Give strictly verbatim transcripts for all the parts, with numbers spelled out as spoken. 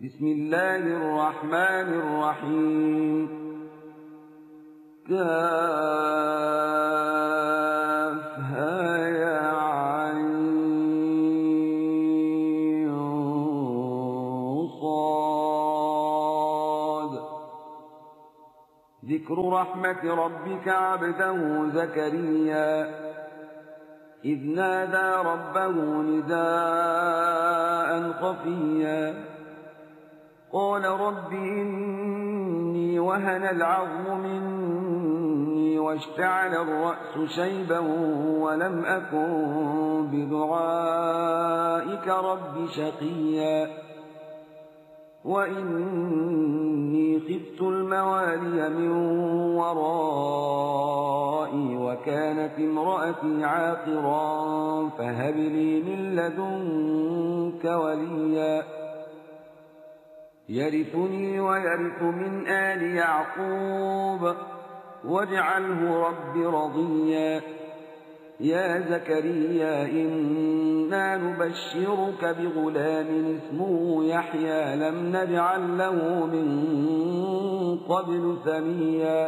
بسم الله الرحمن الرحيم. كافها يا عين صاد. ذكر رحمة ربك عبده زكريا إذ نادى ربه نداء خفيا قال رب إني وهن العظم مني واشتعل الرأس شيبا ولم أكن بدعائك رب شقيا وإني خفت الموالي من ورائي وكانت امرأتي عاقرا فهب لي من لدنك وليا يرثني ويرث من آل يعقوب واجعله رب رضيا. يا زكريا إنا نبشرك بغلام اسمه يحيى لم نجعل له من قبل سميا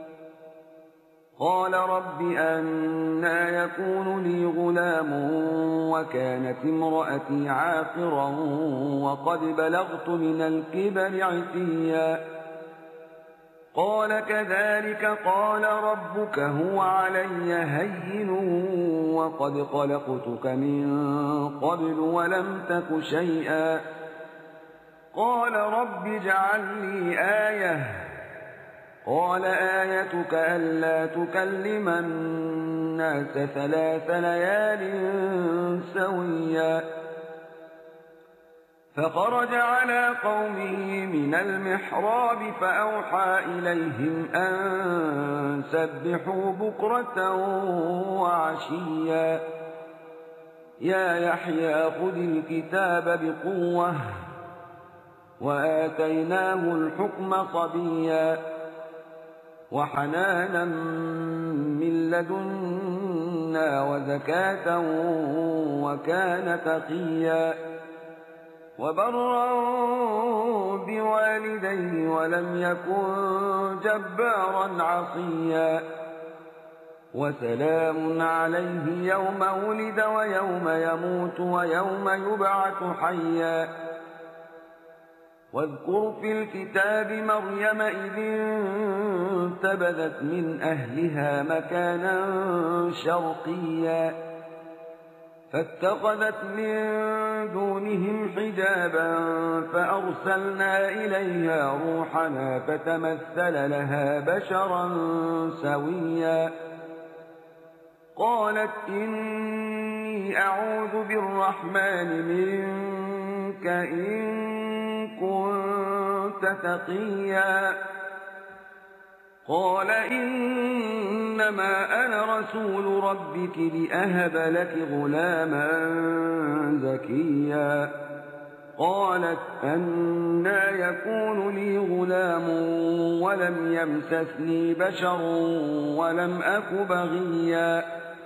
قال رب أنى يكون لي غلام وكانت امرأتي عاقرا وقد بلغت من الكبر عتيا قال كذلك قال ربك هو علي هين وقد خلقتك من قبل ولم تك شيئا قال رب اجعل لي آية قال آيتك ألا تكلم الناس ثلاث ليال سويا فخرج على قومه من المحراب فأوحى إليهم أن سبحوا بكرة وعشيا يا يحيى خذ الكتاب بقوة وآتيناه الحكم صبيا وحنانا من لدنا وزكاة وكان تقيا وبرا بوالديه ولم يكن جبارا عصيا وسلام عليه يوم ولد ويوم يموت ويوم يبعث حيا واذكر في الكتاب مريم إذ انتبذت من أهلها مكانا شرقيا فاتخذت من دونهم حجابا فأرسلنا إليها روحنا فتمثل لها بشرا سويا قالت إني أعوذ بالرحمن منك إن كنت تقيا قال إنما أنا رسول ربك لأهب لك غلاما زكيا قالت أنى يكون لي غلام ولم يمسسني بشر ولم أك بغيا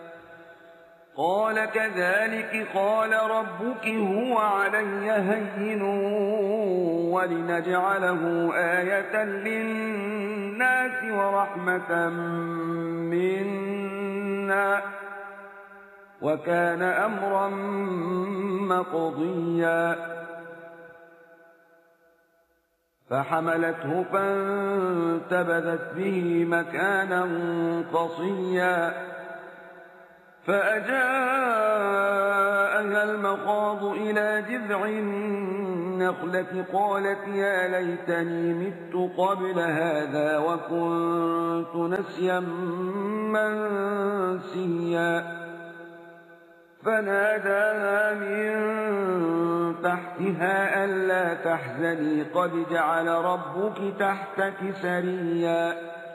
قال كذلك قال ربك هو علي هين ولنجعله آية للناس ورحمة منا وكان أمرا مقضيا فحملته فانتبذت به مكانا قصيا فأجاءها المخاض إلى جذع النخلة قالت يا ليتني مت قبل هذا وكنت نسيا منسيا فناداها من تحتها ألا تحزني قد جعل ربك تحتك سريا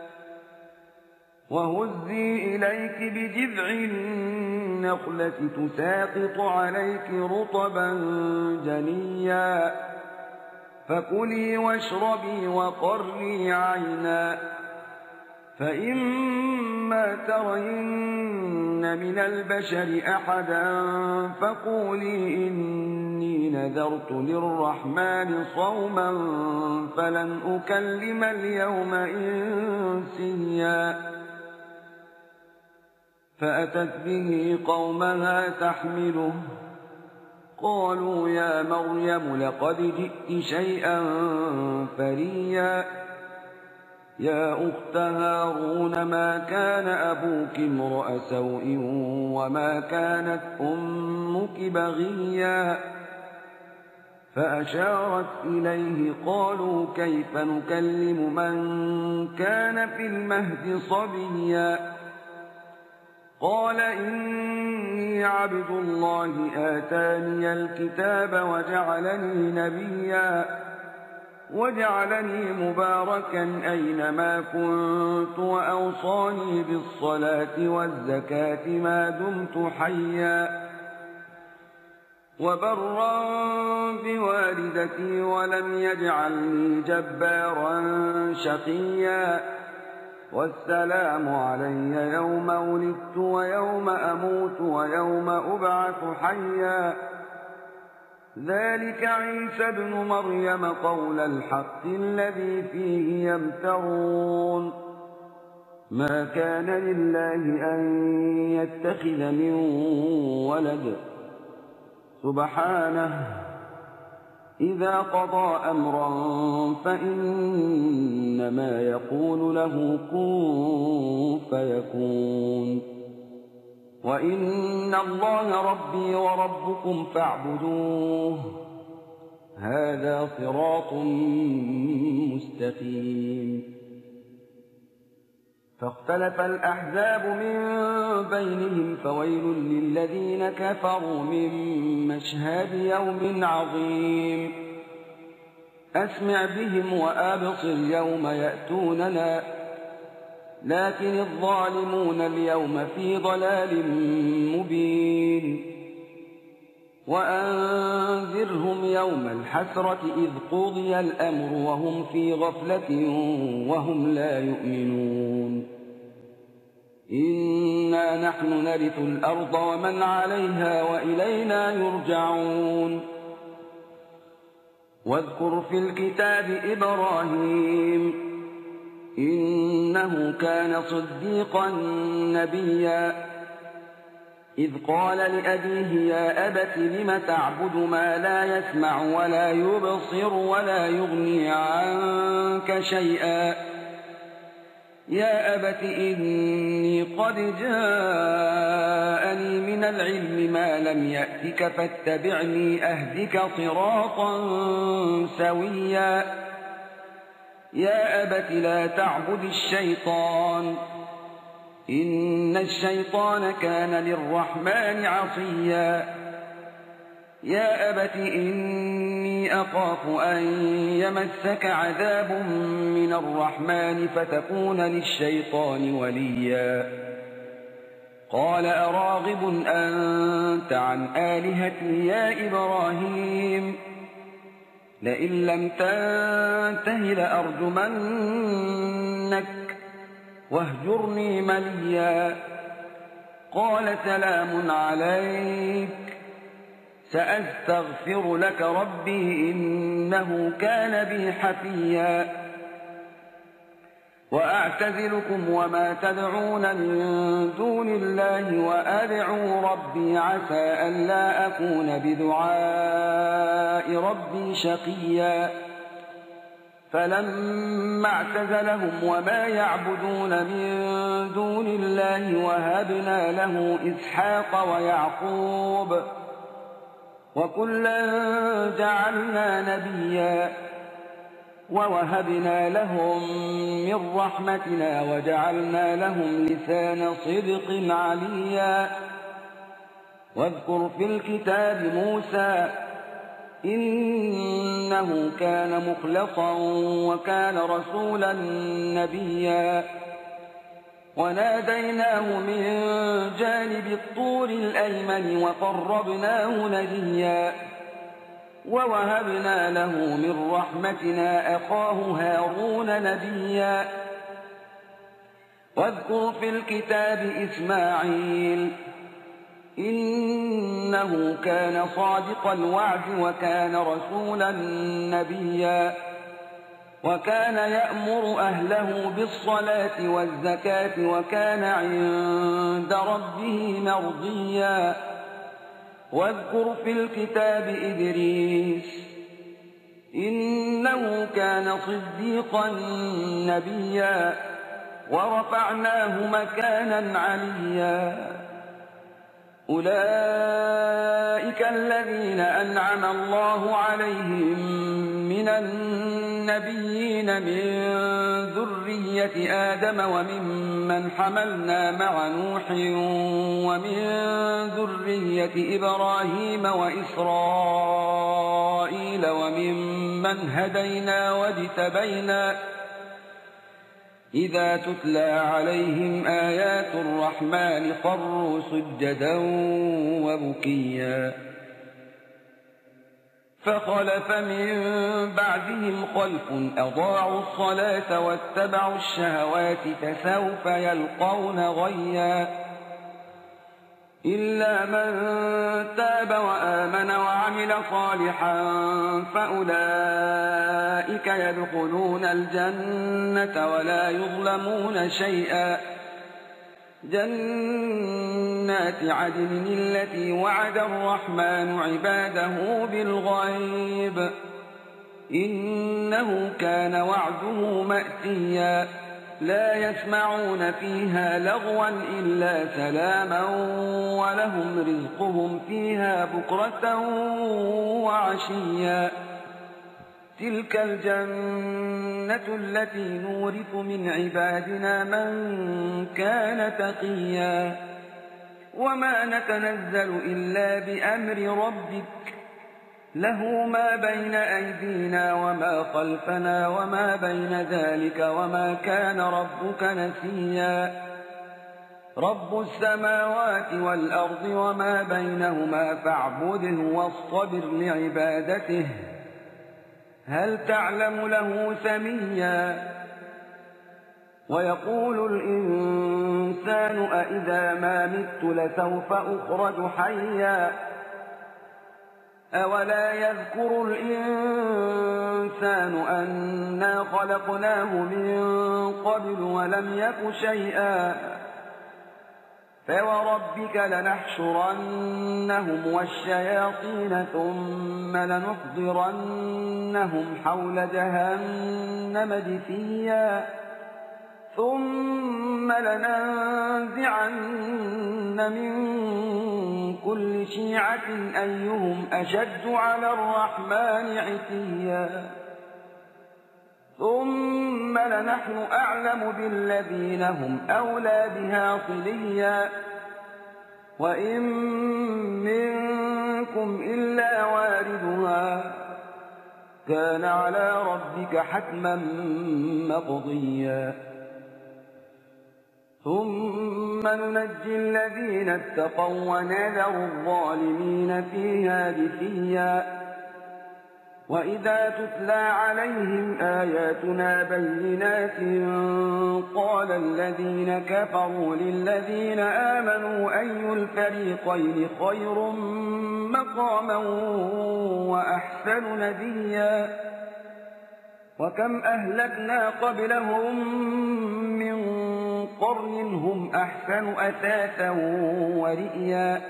وهزي إليك بجذع النخلة تساقط عليك رطبا جنيا فكلي واشربي وقري عينا فإما ترين من البشر أحدا فقولي إني نذرت للرحمن صوما فلن أكلم اليوم إنسيا فأتت به قومها تحمله قالوا يا مريم لقد جئت شيئا فريا يا أخت هارون ما كان أبوك امرأ سوء وما كانت أمك بغيا فأشارت إليه قالوا كيف نكلم من كان في المهد صبيا قال إني عبد الله آتاني الكتاب وجعلني نبيا وجعلني مباركا أينما كنت وأوصاني بالصلاة والزكاة ما دمت حيا وبرا بوالدتي ولم يجعلني جبارا شقيا والسلام علي يوم ولدت ويوم أموت ويوم أبعث حيا ذلك عيسى ابن مريم قول الحق الذي فيه يمترون ما كان لله أن يتخذ من ولد سبحانه إذا قضى أمرا فإنما يقول له كن فيكون وإن الله ربي وربكم فاعبدوه هذا صراط مستقيم فاختلف الأحزاب من بينهم فويل للذين كفروا من مشهد يوم عظيم أسمع بهم وأبصر يوم يأتوننا لكن الظالمون اليوم في ضلال مبين وأنذرهم يوم الحسرة إذ قضي الأمر وهم في غفلة وهم لا يؤمنون إنا نحن نرث الأرض ومن عليها وإلينا يرجعون واذكر في الكتاب إبراهيم إنه كان صديقا نبيا إذ قال لأبيه يا أبت لم تعبد ما لا يسمع ولا يبصر ولا يغني عنك شيئا يا أبت إني قد جاءني من العلم ما لم يأتك فاتبعني أهدك صراطا سويا يا أبت لا تعبد الشيطان إن الشيطان كان للرحمن عصيا يا أبت إني أخاف أن يمسك عذاب من الرحمن فتكون للشيطان وليا قال أراغب أنت عن آلهتي يا إبراهيم لئن لم تنته لأرجمنك واهجرني مليا قال سلام عليك سأستغفر لك ربي إنه كان بي حفيا وأعتزلكم وما تدعون من دون الله وأدعو ربي عسى ألا أكون بدعاء ربي شقيا فلما اعتزلهم وما يعبدون من دون الله وهبنا له إسحاق ويعقوب وكلا جعلنا نبيا ووهبنا لهم من رحمتنا وجعلنا لهم لسان صدق عليا واذكر في الكتاب موسى إنه كان مخلصا وكان رسولا نبيا وناديناه من جانب الطور الأيمن وقربناه نجيا ووهبنا له من رحمتنا أخاه هارون نبيا واذكر في الكتاب إسماعيل إنه كان صادق الوعد وكان رسولا نبيا وكان يأمر أهله بالصلاة والزكاة وكان عند ربه مرضيا واذكر في الكتاب إدريس إنه كان صديقا نبيا ورفعناه مكانا عليا أولئك الذين أنعم الله عليهم من النبيين من ذرية آدم وممن حملنا مع نوح ومن ذرية إبراهيم وإسرائيل وممن هدينا واجتبينا إذا تتلى عليهم آيات الرحمن خروا سجدا وبكيا فخلف من بعدهم خلف أضاعوا الصلاة واتبعوا الشهوات فسوف يلقون غيا إلا من تاب وآمن وعمل صالحا فأولئك يدخلون الجنة ولا يظلمون شيئا جنات عدن التي وعد الرحمن عباده بالغيب إنه كان وعده مأتيا لا يسمعون فيها لغوا إلا سلاما ولهم رزقهم فيها بكرة وعشيا تلك الجنة التي نورث من عبادنا من كان تقيا وما نتنزل إلا بأمر ربك له ما بين أيدينا وما خلفنا وما بين ذلك وما كان ربك نسيا رب السماوات والأرض وما بينهما فاعبده واصطبر لعبادته هل تعلم له سميا ويقول الإنسان أإذا ما مت لسوف أخرج حيا أولا يذكر الإنسان أنا خلقناه من قبل ولم يك شيئا فوربك لنحشرنهم والشياطين ثم لنحضرنهم حول جهنم جثيا ثم لننزعن من كل شيعة أيهم أشد على الرحمن عتيا ثم لنحن أعلم بالذين هم أولى بها صليا وإن منكم إلا واردها كان على ربك حتما مقضيا ثم ننجي الذين اتقوا ونذر الظالمين فيها جثيا وإذا تتلى عليهم آياتنا بينات قال الذين كفروا للذين آمنوا أي الفريقين خير مقاما وأحسن نديا وكم أهلكنا قبلهم من قرن هم أحسن أثاثا ورئيا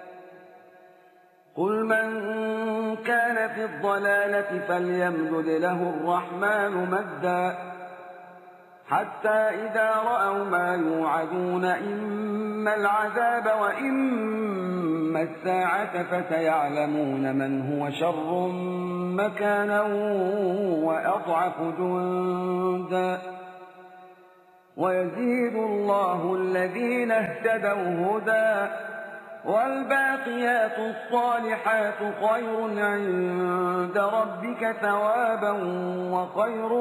قل من كان في الضلالة فليمدد له الرحمن مدا حتى إذا رأوا ما يوعدون إما العذاب وإما الساعة فسيعلمون من هو شر مكانا وأضعف جندا ويزيد الله الذين اهتدوا هدى والباقيات الصالحات خير عند ربك ثوابا وخير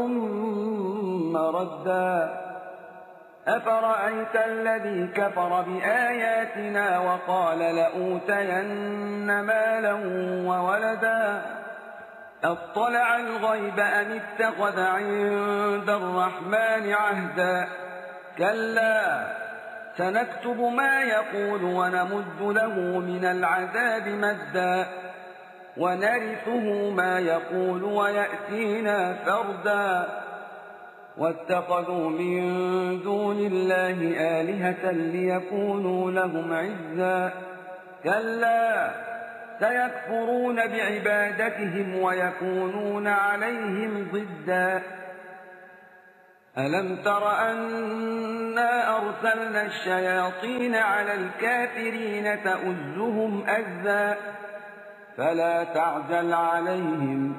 مردا أفرأيت الذي كفر بآياتنا وقال لأوتين مالا وولدا أطلع الغيب أم اتخذ عند الرحمن عهدا كلا سنكتب ما يقول ونمد له من العذاب مدا ونرثه ما يقول ويأتينا فردا واتخذوا من دون الله آلهة ليكونوا لهم عزا كلا سيكفرون بعبادتهم ويكونون عليهم ضدا ألم تر أنا أرسلنا الشياطين على الكافرين تؤزهم أزا فلا تعجل عليهم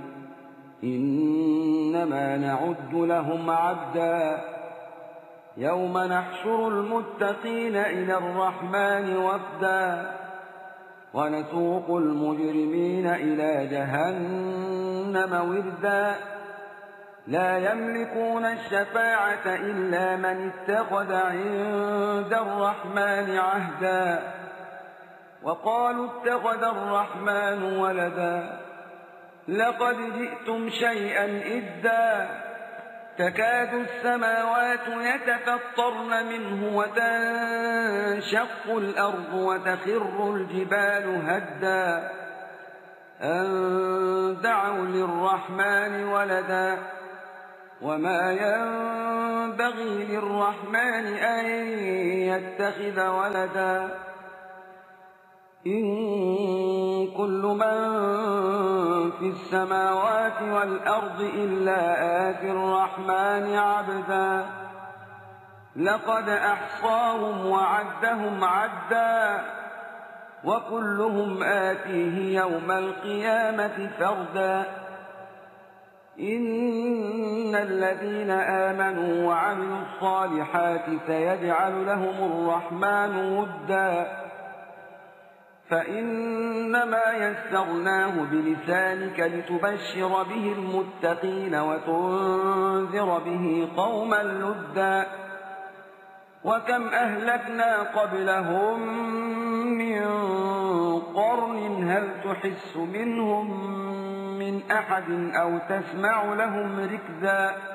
إنما نعد لهم عدا يوم نحشر المتقين إلى الرحمن وفدا ونسوق المجرمين إلى جهنم وردا لا يملكون الشفاعة إلا من اتخذ عند الرحمن عهدا وقالوا اتخذ الرحمن ولدا لقد جئتم شيئا إدا تكاد السماوات يتفطرن منه وتنشق الأرض وتخر الجبال هدا أن دعوا للرحمن ولدا وما ينبغي للرحمن أن يتخذ ولدا إن كل من في السماوات والأرض إلا آتي الرحمن عبدا لقد أحصاهم وعدهم عدا وكلهم آتيه يوم القيامة فردا إن الذين آمنوا وعملوا الصالحات سيجعل لهم الرحمن ودا فإنما يسرناه بلسانك لتبشر به المتقين وتنذر به قوما لدا وكم أهلكنا قبلهم من قرن هل تحس منهم من أحد أو تسمع لهم ركزا